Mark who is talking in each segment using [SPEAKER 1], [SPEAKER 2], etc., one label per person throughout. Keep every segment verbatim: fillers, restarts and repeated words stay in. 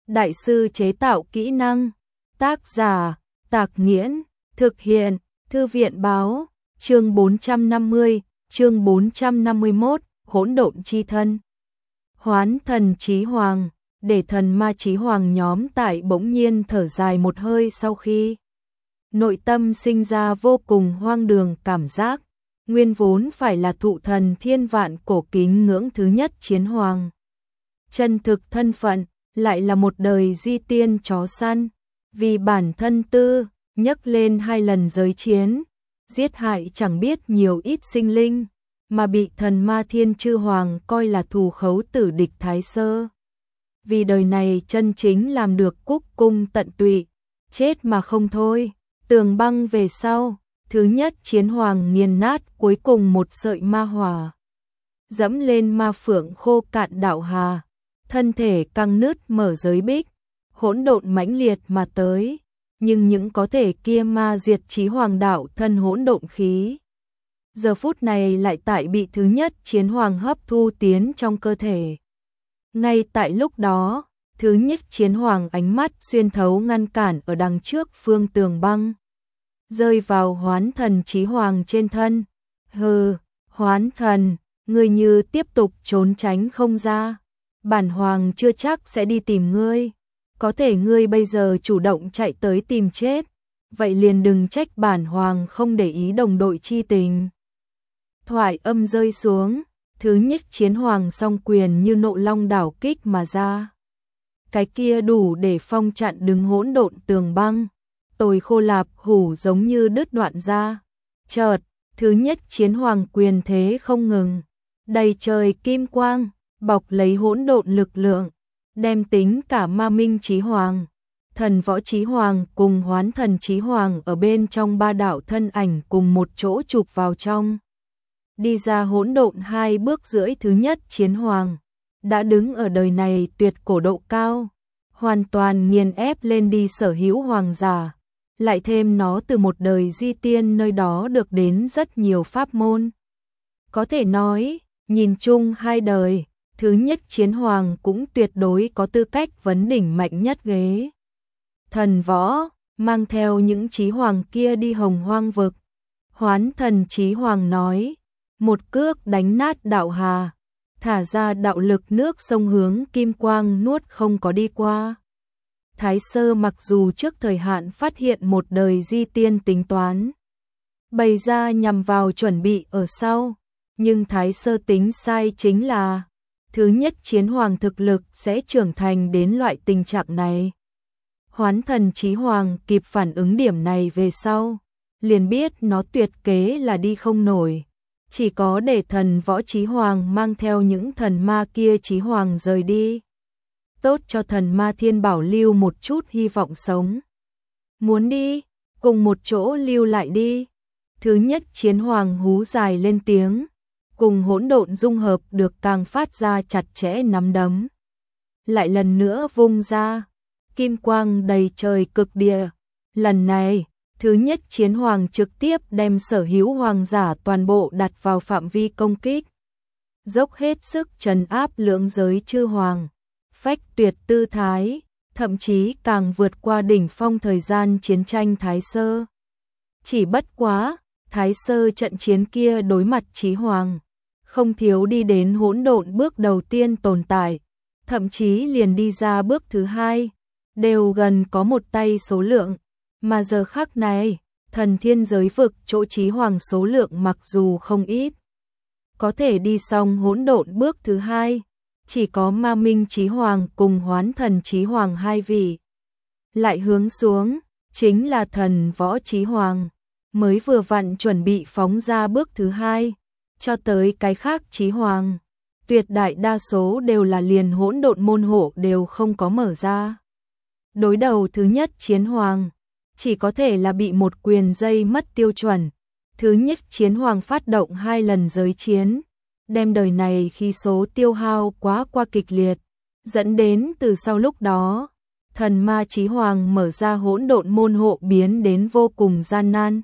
[SPEAKER 1] đại sư chế tạo kỹ năng. Tác giả, Tạc Nghiễn, thực hiện, Thư viện báo, chương bốn trăm năm mươi, chương bốn trăm năm mươi mốt, hỗn độn chi thân. Hoán thần chí hoàng, để thần ma chí hoàng nhóm tại bỗng nhiên thở dài một hơi sau khi nội tâm sinh ra vô cùng hoang đường cảm giác, nguyên vốn phải là thụ thần thiên vạn cổ kính ngưỡng thứ nhất chiến hoàng. Chân thực thân phận, lại là một đời di tiên chó săn, vì bản thân tư, nhấc lên hai lần giới chiến, giết hại chẳng biết nhiều ít sinh linh, mà bị thần ma thiên chư hoàng coi là thù khấu tử địch Thái Sơ. Vì đời này chân chính làm được cúc cung tận tụy, chết mà không thôi, tường băng về sau, thứ nhất chiến hoàng nghiền nát cuối cùng một sợi ma hỏa. Dẫm lên ma phượng khô cạn đạo hà, thân thể căng nứt mở giới bích, hỗn độn mãnh liệt mà tới, nhưng những có thể kia ma diệt chí hoàng đạo thân hỗn độn khí. Giờ phút này lại tại bị thứ nhất chiến hoàng hấp thu tiến trong cơ thể. Ngay tại lúc đó, thứ nhất chiến hoàng ánh mắt xuyên thấu ngăn cản ở đằng trước phương tường băng, rơi vào hoán thần chí hoàng trên thân. Hừ, hoán thần, ngươi như tiếp tục trốn tránh không ra, bản hoàng chưa chắc sẽ đi tìm ngươi. Có thể ngươi bây giờ chủ động chạy tới tìm chết, vậy liền đừng trách bản hoàng không để ý đồng đội chi tình. Thoại âm rơi xuống, thứ nhất chiến hoàng song quyền như nộ long đảo kích mà ra. Cái kia đủ để phong chặn đứng hỗn độn tường băng, tồi khô lạp hủ giống như đứt đoạn ra. Chợt, thứ nhất chiến hoàng quyền thế không ngừng, đầy trời kim quang, bọc lấy hỗn độn lực lượng, đem tính cả ma minh chí hoàng, thần võ chí hoàng cùng hoán thần chí hoàng ở bên trong ba đạo thân ảnh cùng một chỗ chụp vào trong. Đi ra hỗn độn hai bước rưỡi thứ nhất chiến hoàng, đã đứng ở đời này tuyệt cổ độ cao, hoàn toàn nghiền ép lên đi sở hữu hoàng giả, lại thêm nó từ một đời di tiên nơi đó được đến rất nhiều pháp môn. Có thể nói, nhìn chung hai đời, thứ nhất chiến hoàng cũng tuyệt đối có tư cách vấn đỉnh mạnh nhất ghế. Thần võ, mang theo những chí hoàng kia đi hồng hoang vực. Hoán thần chí hoàng nói, một cước đánh nát đạo hà, thả ra đạo lực nước sông hướng kim quang nuốt không có đi qua. Thái Sơ mặc dù trước thời hạn phát hiện một đời di tiên tính toán, bày ra nhằm vào chuẩn bị ở sau, nhưng Thái Sơ tính sai chính là thứ nhất chiến hoàng thực lực sẽ trưởng thành đến loại tình trạng này. Hoán thần chí hoàng kịp phản ứng điểm này về sau, liền biết nó tuyệt kế là đi không nổi, chỉ có để thần võ chí hoàng mang theo những thần ma kia chí hoàng rời đi, tốt cho thần ma thiên bảo lưu một chút hy vọng sống. Muốn đi, cùng một chỗ lưu lại đi. Thứ nhất chiến hoàng hú dài lên tiếng, cùng hỗn độn dung hợp được càng phát ra chặt chẽ nắm đấm. Lại lần nữa vung ra, kim quang đầy trời cực địa. Lần này, thứ nhất chiến hoàng trực tiếp đem sở hữu hoàng giả toàn bộ đặt vào phạm vi công kích, dốc hết sức trấn áp lưỡng giới chư hoàng, phách tuyệt tư thái, thậm chí càng vượt qua đỉnh phong thời gian chiến tranh Thái Sơ. Chỉ bất quá, Thái Sơ trận chiến kia đối mặt chí hoàng, không thiếu đi đến hỗn độn bước đầu tiên tồn tại, thậm chí liền đi ra bước thứ hai, đều gần có một tay số lượng, mà giờ khắc này, thần thiên giới vực chỗ chí hoàng số lượng mặc dù không ít, có thể đi xong hỗn độn bước thứ hai, chỉ có ma minh chí hoàng cùng hoán thần chí hoàng hai vị. Lại hướng xuống, chính là thần võ chí hoàng, mới vừa vặn chuẩn bị phóng ra bước thứ hai, cho tới cái khác chí hoàng, tuyệt đại đa số đều là liền hỗn độn môn hộ đều không có mở ra. Đối đầu thứ nhất chiến hoàng, chỉ có thể là bị một quyền dây mất tiêu chuẩn. Thứ nhất chiến hoàng phát động hai lần giới chiến, đem đời này khi số tiêu hao quá qua kịch liệt, dẫn đến từ sau lúc đó, thần ma chí hoàng mở ra hỗn độn môn hộ biến đến vô cùng gian nan.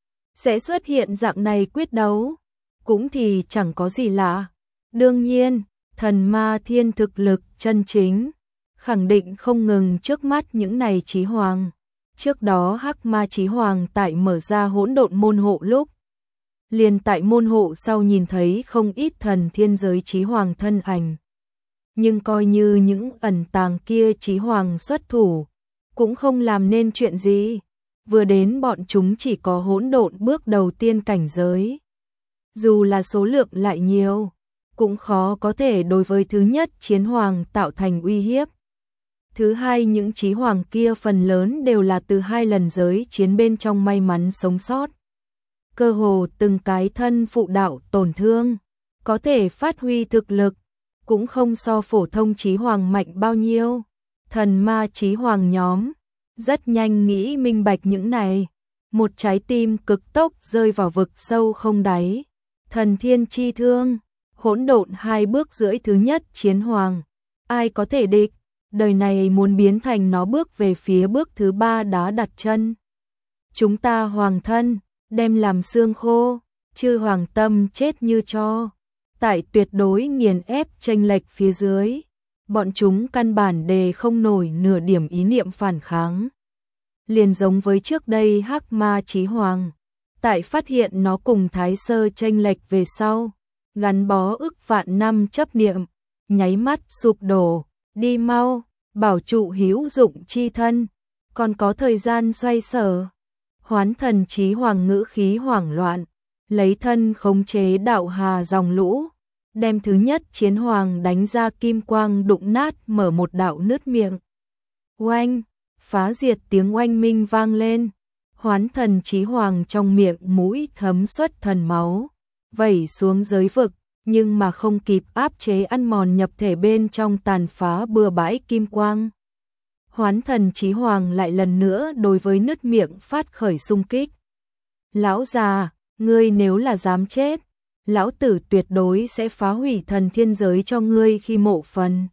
[SPEAKER 1] Sẽ xuất hiện dạng này quyết đấu, cũng thì chẳng có gì lạ. Đương nhiên, thần ma thiên thực lực chân chính, khẳng định không ngừng trước mắt những này chí hoàng. Trước đó Hắc Ma Chí Hoàng tại mở ra hỗn độn môn hộ lúc, liền tại môn hộ sau nhìn thấy không ít thần thiên giới chí hoàng thân ảnh. Nhưng coi như những ẩn tàng kia chí hoàng xuất thủ, cũng không làm nên chuyện gì. Vừa đến bọn chúng chỉ có hỗn độn bước đầu tiên cảnh giới. Dù là số lượng lại nhiều, cũng khó có thể đối với thứ nhất chiến hoàng tạo thành uy hiếp. Thứ hai, những chí hoàng kia phần lớn đều là từ hai lần giới chiến bên trong may mắn sống sót. Cơ hồ từng cái thân phụ đạo tổn thương, có thể phát huy thực lực, cũng không so phổ thông chí hoàng mạnh bao nhiêu. Thần ma chí hoàng nhóm rất nhanh nghĩ minh bạch những này, một trái tim cực tốc rơi vào vực sâu không đáy. Thần thiên chi thương, hỗn độn hai bước rưỡi thứ nhất chiến hoàng, ai có thể địch? Đời này muốn biến thành nó bước về phía bước thứ ba đá đặt chân. Chúng ta hoàng thân, đem làm xương khô, chư hoàng tâm chết như tro. Tại tuyệt đối nghiền ép chênh lệch phía dưới, bọn chúng căn bản đề không nổi nửa điểm ý niệm phản kháng. Liền giống với trước đây Hắc Ma Chí Hoàng, tại phát hiện nó cùng Thái Sơ chênh lệch về sau, gắn bó ức vạn năm chấp niệm, nháy mắt sụp đổ. Đi mau, bảo trụ hữu dụng chi thân, còn có thời gian xoay sở. Hoán thần chí hoàng ngữ khí hoảng loạn, lấy thân khống chế đạo hà dòng lũ, đem thứ nhất chiến hoàng đánh ra kim quang đụng nát mở một đạo nứt miệng. Oanh, phá diệt tiếng oanh minh vang lên, hoán thần chí hoàng trong miệng mũi thấm xuất thần máu, vẩy xuống giới vực. Nhưng mà không kịp áp chế ăn mòn nhập thể bên trong tàn phá bừa bãi kim quang. Hoán thần chí hoàng lại lần nữa đối với nứt miệng phát khởi xung kích. Lão già, ngươi nếu là dám chết, lão tử tuyệt đối sẽ phá hủy thần thiên giới cho ngươi khi mộ phần.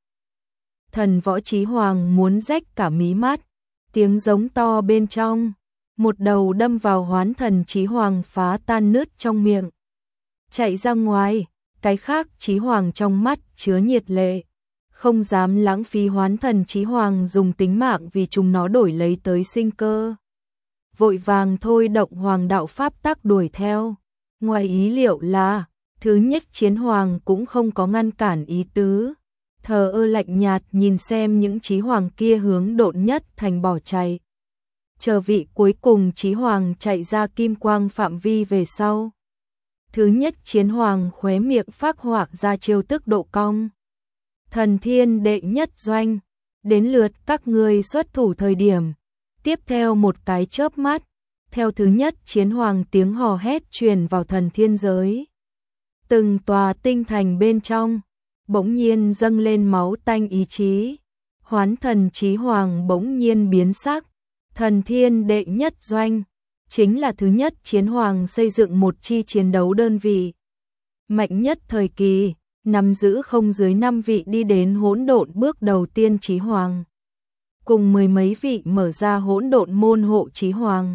[SPEAKER 1] Thần võ chí hoàng muốn rách cả mí mắt, tiếng giống to bên trong, một đầu đâm vào hoán thần chí hoàng phá tan nứt trong miệng. Chạy ra ngoài. Cái khác chí hoàng trong mắt chứa nhiệt lệ, không dám lãng phí hoán thần chí hoàng dùng tính mạng vì chúng nó đổi lấy tới sinh cơ. Vội vàng thôi động hoàng đạo pháp tắc đuổi theo. Ngoài ý liệu là, thứ nhất chiến hoàng cũng không có ngăn cản ý tứ. Thờ ơ lạnh nhạt nhìn xem những chí hoàng kia hướng độn nhất thành bỏ chạy. Chờ vị cuối cùng chí hoàng chạy ra kim quang phạm vi về sau. Thứ nhất chiến hoàng khóe miệng phác họa ra chiêu tức độ cong. Thần thiên đệ nhất doanh, đến lượt các ngươi xuất thủ thời điểm. Tiếp theo một cái chớp mắt, theo thứ nhất chiến hoàng tiếng hò hét truyền vào thần thiên giới. Từng tòa tinh thành bên trong, bỗng nhiên dâng lên máu tanh ý chí. Hoán thần chí hoàng bỗng nhiên biến sắc, thần thiên đệ nhất doanh. Chính là thứ nhất chiến hoàng xây dựng một chi chiến đấu đơn vị. Mạnh nhất thời kỳ, nắm giữ không dưới năm vị đi đến hỗn độn bước đầu tiên chí hoàng. Cùng mười mấy vị mở ra hỗn độn môn hộ chí hoàng.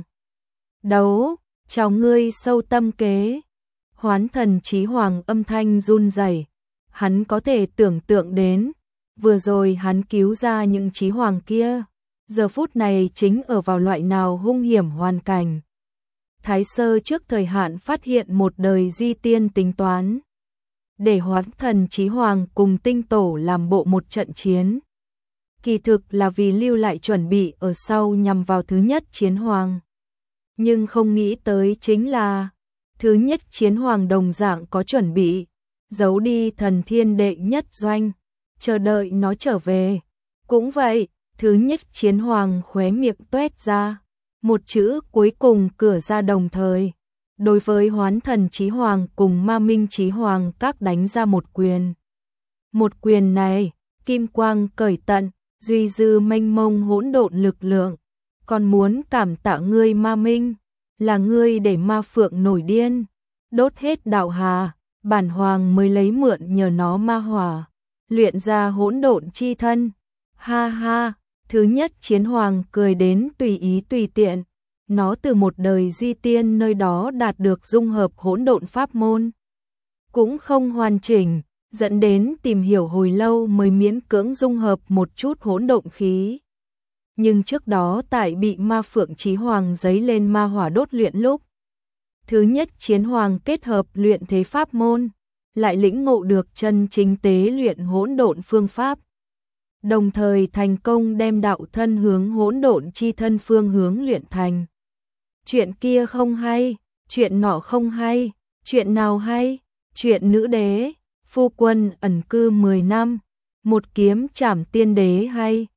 [SPEAKER 1] Đấu, chào ngươi sâu tâm kế. Hoán thần chí hoàng âm thanh run rẩy, hắn có thể tưởng tượng đến, vừa rồi hắn cứu ra những chí hoàng kia, giờ phút này chính ở vào loại nào hung hiểm hoàn cảnh. Thái Sơ trước thời hạn phát hiện một đời di tiên tính toán, để hoán thần chí hoàng cùng tinh tổ làm bộ một trận chiến. Kỳ thực là vì lưu lại chuẩn bị ở sau nhằm vào thứ nhất chiến hoàng. Nhưng không nghĩ tới chính là, thứ nhất chiến hoàng đồng dạng có chuẩn bị, giấu đi thần thiên đệ nhất doanh, chờ đợi nó trở về. Cũng vậy, thứ nhất chiến hoàng khóe miệng tuét ra. Một chữ cuối cùng cửa ra đồng thời, đối với hoán thần chí hoàng cùng ma minh chí hoàng các đánh ra một quyền. Một quyền này, kim quang cởi tận, duy dư mênh mông hỗn độn lực lượng. Còn muốn cảm tạ ngươi ma minh, là ngươi để ma phượng nổi điên, đốt hết đạo hà, bản hoàng mới lấy mượn nhờ nó ma hỏa, luyện ra hỗn độn chi thân. Ha ha! Thứ nhất chiến hoàng cười đến tùy ý tùy tiện, nó từ một đời di tiên nơi đó đạt được dung hợp hỗn độn pháp môn. Cũng không hoàn chỉnh, dẫn đến tìm hiểu hồi lâu mới miễn cưỡng dung hợp một chút hỗn độn khí. Nhưng trước đó tại bị ma phượng chí hoàng giấy lên ma hỏa đốt luyện lúc, thứ nhất chiến hoàng kết hợp luyện thế pháp môn, lại lĩnh ngộ được chân chính tế luyện hỗn độn phương pháp, đồng thời thành công đem đạo thân hướng hỗn độn chi thân phương hướng luyện thành. Chuyện kia không hay, chuyện nọ không hay, chuyện nào hay? Chuyện nữ đế, phu quân ẩn cư mười năm, một kiếm trảm tiên đế hay?